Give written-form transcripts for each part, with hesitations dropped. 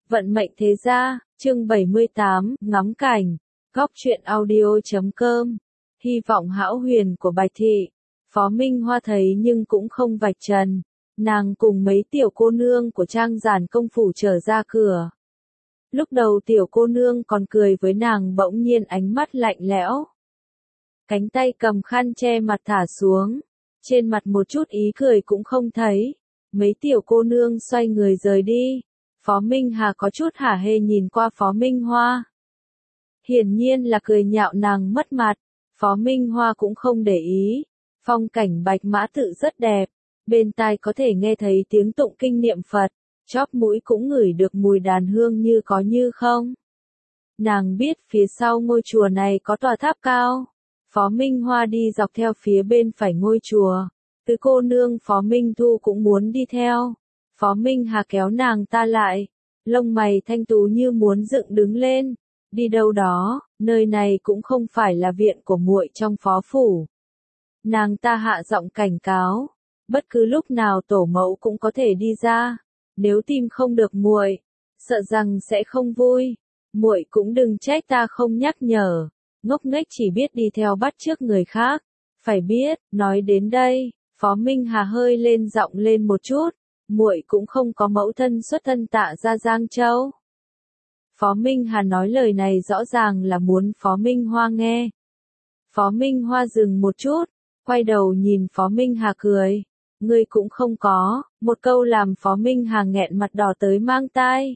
Vận mệnh thế gia, chương 78, ngắm cảnh, góc truyện audio.com. Hy vọng hão huyền của Bạch Thị. Phó Minh Hoa thấy nhưng cũng không vạch trần. Nàng cùng mấy tiểu cô nương của trang giản công phủ trở ra cửa. Lúc đầu tiểu cô nương còn cười với nàng, bỗng nhiên ánh mắt lạnh lẽo. Cánh tay cầm khăn che mặt thả xuống. Trên mặt một chút ý cười cũng không thấy. Mấy tiểu cô nương xoay người rời đi. Phó Minh Hà có chút hả hê nhìn qua Phó Minh Hoa. Hiển nhiên là cười nhạo nàng mất mặt. Phó Minh Hoa cũng không để ý. Phong cảnh Bạch Mã Tự rất đẹp. Bên tai có thể nghe thấy tiếng tụng kinh niệm Phật. Chóp mũi cũng ngửi được mùi đàn hương như có như không. Nàng biết phía sau ngôi chùa này có tòa tháp cao. Phó Minh Hoa đi dọc theo phía bên phải ngôi chùa. Tứ cô nương Phó Minh Thu cũng muốn đi theo. Phó Minh Hà kéo nàng ta lại. Lông mày thanh tú như muốn dựng đứng lên. Đi đâu đó, nơi này cũng không phải là viện của muội trong phó phủ. Nàng ta hạ giọng cảnh cáo. Bất cứ lúc nào tổ mẫu cũng có thể đi ra. Nếu tìm không được muội, sợ rằng sẽ không vui. Muội cũng đừng trách ta không nhắc nhở. Ngốc nghếch chỉ biết đi theo bắt chước người khác. Phải biết, nói đến đây, Phó Minh Hà hơi lên giọng lên một chút. Muội cũng không có mẫu thân xuất thân Tạ gia Giang Châu. Phó Minh Hà nói lời này rõ ràng là muốn Phó Minh Hoa nghe. Phó Minh Hoa dừng một chút, quay đầu nhìn Phó Minh Hà cười. Ngươi cũng không có, một câu làm Phó Minh Hà nghẹn mặt đỏ tới mang tai.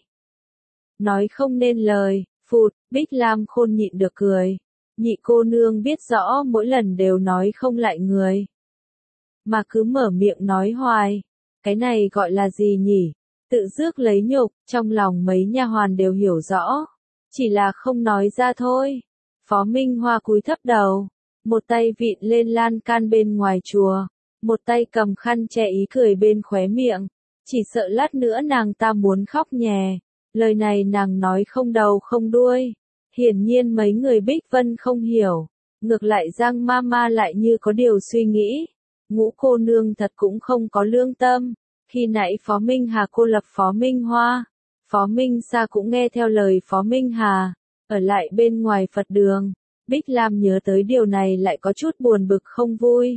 Nói không nên lời, phụt, Bích Lam Khôn nhịn được cười. Nhị cô nương biết rõ mỗi lần đều nói không lại người. Mà cứ mở miệng nói hoài. Cái này gọi là gì nhỉ? Tự rước lấy nhục, trong lòng mấy nha hoàn đều hiểu rõ. Chỉ là không nói ra thôi. Phó Minh Hoa cúi thấp đầu. Một tay vịn lên lan can bên ngoài chùa. Một tay cầm khăn che ý cười bên khóe miệng. Chỉ sợ lát nữa nàng ta muốn khóc nhè. Lời này nàng nói không đầu không đuôi. Hiển nhiên mấy người Bích Vân không hiểu. Ngược lại Giang Mama lại như có điều suy nghĩ. Ngũ cô nương thật cũng không có lương tâm. Khi nãy Phó Minh Hà cô lập Phó Minh Hoa. Phó Minh Sa cũng nghe theo lời Phó Minh Hà. Ở lại bên ngoài Phật đường. Bích Lam nhớ tới điều này lại có chút buồn bực không vui.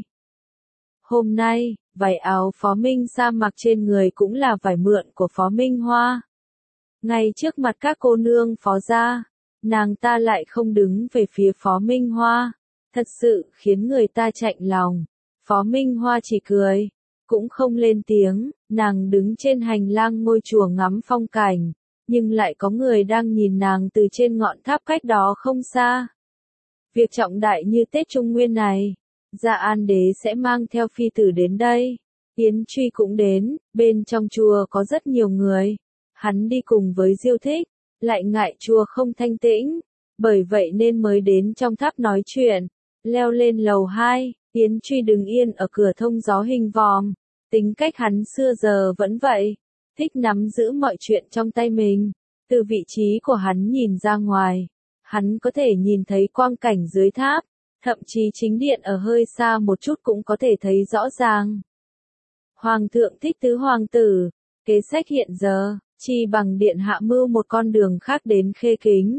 Hôm nay, vải áo Phó Minh Sa mặc trên người cũng là vải mượn của Phó Minh Hoa. Ngay trước mặt các cô nương Phó gia, nàng ta lại không đứng về phía Phó Minh Hoa. Thật sự khiến người ta chạnh lòng. Phó Minh Hoa chỉ cười, cũng không lên tiếng. Nàng đứng trên hành lang ngôi chùa ngắm phong cảnh, nhưng lại có người đang nhìn nàng từ trên ngọn tháp cách đó không xa. Việc trọng đại như Tết Trung Nguyên này, Dạ An Đế sẽ mang theo phi tử đến đây. Yến Truy cũng đến, bên trong chùa có rất nhiều người. Hắn đi cùng với Diêu Thích, lại ngại chùa không thanh tĩnh, bởi vậy nên mới đến trong tháp nói chuyện. Leo lên lầu 2, Yến Truy đứng yên ở cửa thông gió hình vòm. Tính cách hắn xưa giờ vẫn vậy, thích nắm giữ mọi chuyện trong tay mình. Từ vị trí của hắn nhìn ra ngoài, hắn có thể nhìn thấy quang cảnh dưới tháp, thậm chí chính điện ở hơi xa một chút cũng có thể thấy rõ ràng. Hoàng thượng thích tứ hoàng tử, kế sách hiện giờ, chi bằng điện hạ mưu một con đường khác đến Khê Kính.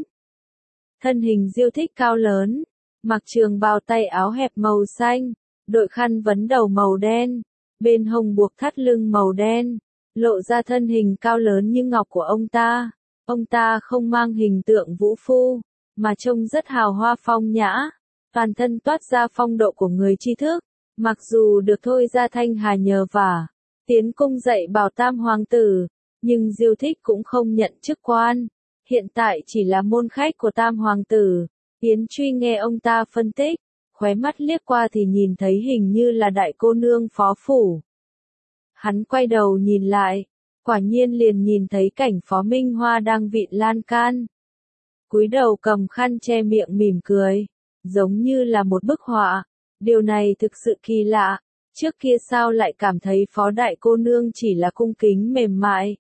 Thân hình Diêu Thích cao lớn, mặc trường bào tay áo hẹp màu xanh, đội khăn vấn đầu màu đen, bên hông buộc thắt lưng màu đen, lộ ra thân hình cao lớn như ngọc của ông ta. Ông ta không mang hình tượng vũ phu, mà trông rất hào hoa phong nhã, toàn thân toát ra phong độ của người tri thức. Mặc dù được Thôi Gia Thanh Hà nhờ vả, tiến cung dạy bảo tam hoàng tử, nhưng Diêu Thích cũng không nhận chức quan. Hiện tại chỉ là môn khách của tam hoàng tử. Yến Truy nghe ông ta phân tích, khóe mắt liếc qua thì nhìn thấy hình như là đại cô nương phó phủ. Hắn quay đầu nhìn lại, quả nhiên liền nhìn thấy cảnh Phó Minh Hoa đang vịn lan can. Cúi đầu cầm khăn che miệng mỉm cười, giống như là một bức họa. Điều này thực sự kỳ lạ, trước kia sao lại cảm thấy Phó đại cô nương chỉ là cung kính mềm mại.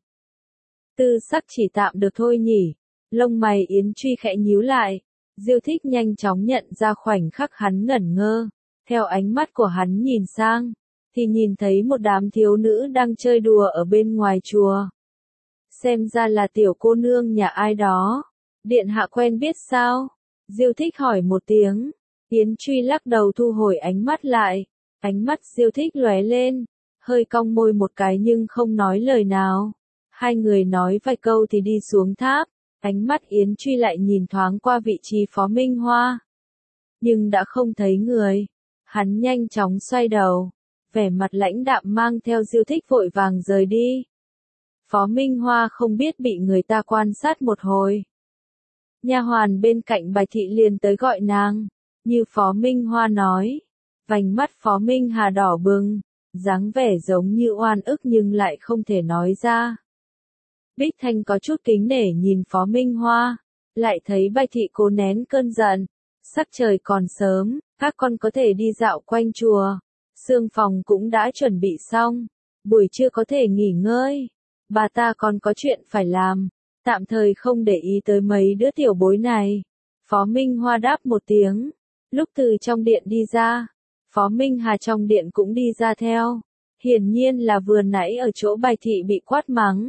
Tư sắc chỉ tạm được thôi nhỉ. Lông mày Yến Truy khẽ nhíu lại. Diêu Thích nhanh chóng nhận ra khoảnh khắc hắn ngẩn ngơ. Theo ánh mắt của hắn nhìn sang, thì nhìn thấy một đám thiếu nữ đang chơi đùa ở bên ngoài chùa. xem ra là tiểu cô nương nhà ai đó. Điện hạ quen biết sao? Diêu Thích hỏi một tiếng. Yến Truy lắc đầu thu hồi ánh mắt lại. Ánh mắt Diêu Thích lóe lên, hơi cong môi một cái nhưng không nói lời nào. Hai người nói vài câu thì đi xuống tháp. Ánh mắt Yến Truy lại nhìn thoáng qua vị trí Phó Minh Hoa. Nhưng đã không thấy người. Hắn nhanh chóng xoay đầu. Vẻ mặt lãnh đạm mang theo Diêu Thích vội vàng rời đi. Phó Minh Hoa không biết bị người ta quan sát một hồi. Nha hoàn bên cạnh Bạch Thị liền tới gọi nàng. Như Phó Minh Hoa nói. Vành mắt Phó Minh Hà đỏ bừng. Dáng vẻ giống như oan ức nhưng lại không thể nói ra. Bích Thanh có chút kính nể nhìn Phó Minh Hoa. Lại thấy Bạch Thị cố nén cơn giận. Sắc trời còn sớm, các con có thể đi dạo quanh chùa. Sương phòng cũng đã chuẩn bị xong. Buổi trưa có thể nghỉ ngơi. Bà ta còn có chuyện phải làm. Tạm thời không để ý tới mấy đứa tiểu bối này. Phó Minh Hoa đáp một tiếng. Lúc từ trong điện đi ra. Phó Minh Hà trong điện cũng đi ra theo. Hiển nhiên là vừa nãy ở chỗ Bạch Thị bị quát mắng.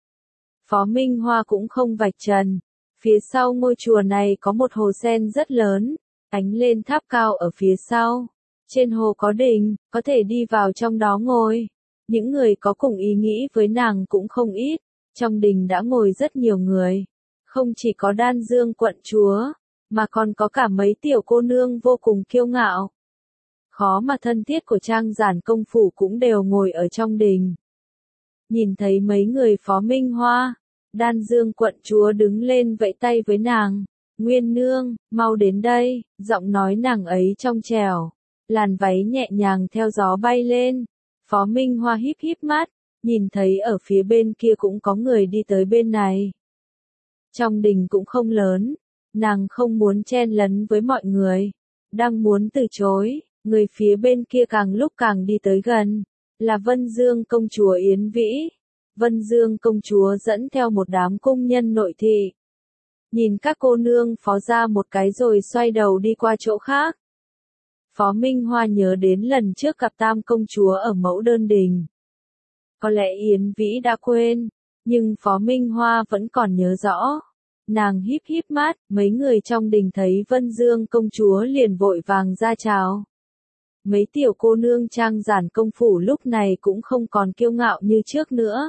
Phó Minh Hoa cũng không vạch trần. Phía sau ngôi chùa này có một hồ sen rất lớn. Ánh lên tháp cao ở phía sau. Trên hồ có đình, có thể đi vào trong đó ngồi. Những người có cùng ý nghĩ với nàng cũng không ít. Trong đình đã ngồi rất nhiều người. Không chỉ có Đan Dương quận chúa, mà còn có cả mấy tiểu cô nương vô cùng kiêu ngạo. Khó mà thân thiết của Trang Giản công phủ cũng đều ngồi ở trong đình. Nhìn thấy mấy người Phó Minh Hoa, Đan Dương quận chúa đứng lên vẫy tay với nàng. Nguyên nương, mau đến đây, giọng nói nàng ấy trong trẻo. Làn váy nhẹ nhàng theo gió bay lên. Phó Minh Hoa híp híp mắt, nhìn thấy ở phía bên kia cũng có người đi tới bên này. Trong đình cũng không lớn, nàng không muốn chen lấn với mọi người. Đang muốn từ chối, người phía bên kia càng lúc càng đi tới gần. Là Vân Dương công chúa Yến Vĩ. Vân Dương công chúa dẫn theo một đám cung nhân nội thị. Nhìn các cô nương phó ra một cái rồi xoay đầu đi qua chỗ khác. Phó Minh Hoa nhớ đến lần trước gặp Tam công chúa ở Mẫu Đơn Đình. Có lẽ Yến Vĩ đã quên, nhưng Phó Minh Hoa vẫn còn nhớ rõ. Nàng híp híp mắt, mấy người trong đình thấy Vân Dương công chúa liền vội vàng ra chào. Mấy tiểu cô nương Trang Giản công phủ lúc này cũng không còn kiêu ngạo như trước nữa.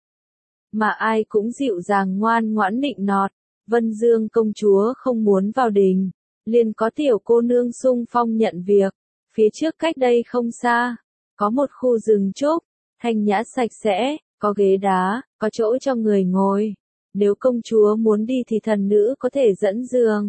Mà ai cũng dịu dàng ngoan ngoãn nịnh nọt. Vân Dương công chúa không muốn vào đình. Liền có tiểu cô nương xung phong nhận việc. Phía trước cách đây không xa, có một khu rừng trúc, thanh nhã sạch sẽ, có ghế đá, có chỗ cho người ngồi. Nếu công chúa muốn đi thì thần nữ có thể dẫn giường.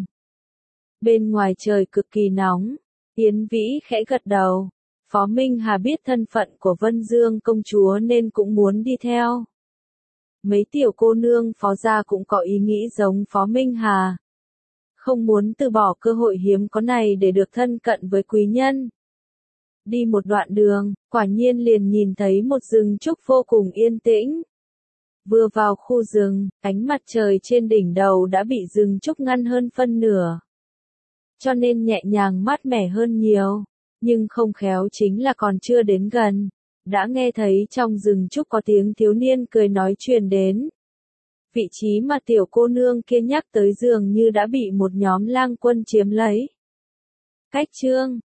Bên ngoài trời cực kỳ nóng, Yến Vĩ khẽ gật đầu. Phó Minh Hà biết thân phận của Vân Dương công chúa nên cũng muốn đi theo. Mấy tiểu cô nương phó gia cũng có ý nghĩ giống Phó Minh Hà. Không muốn từ bỏ cơ hội hiếm có này để được thân cận với quý nhân. Đi một đoạn đường, quả nhiên liền nhìn thấy một rừng trúc vô cùng yên tĩnh. Vừa vào khu rừng, ánh mặt trời trên đỉnh đầu đã bị rừng trúc ngăn hơn phân nửa. Cho nên nhẹ nhàng mát mẻ hơn nhiều. Nhưng không khéo chính là còn chưa đến gần. Đã nghe thấy trong rừng trúc có tiếng thiếu niên cười nói truyền đến. Vị trí mà tiểu cô nương kia nhắc tới dường như đã bị một nhóm lang quân chiếm lấy. Cách chương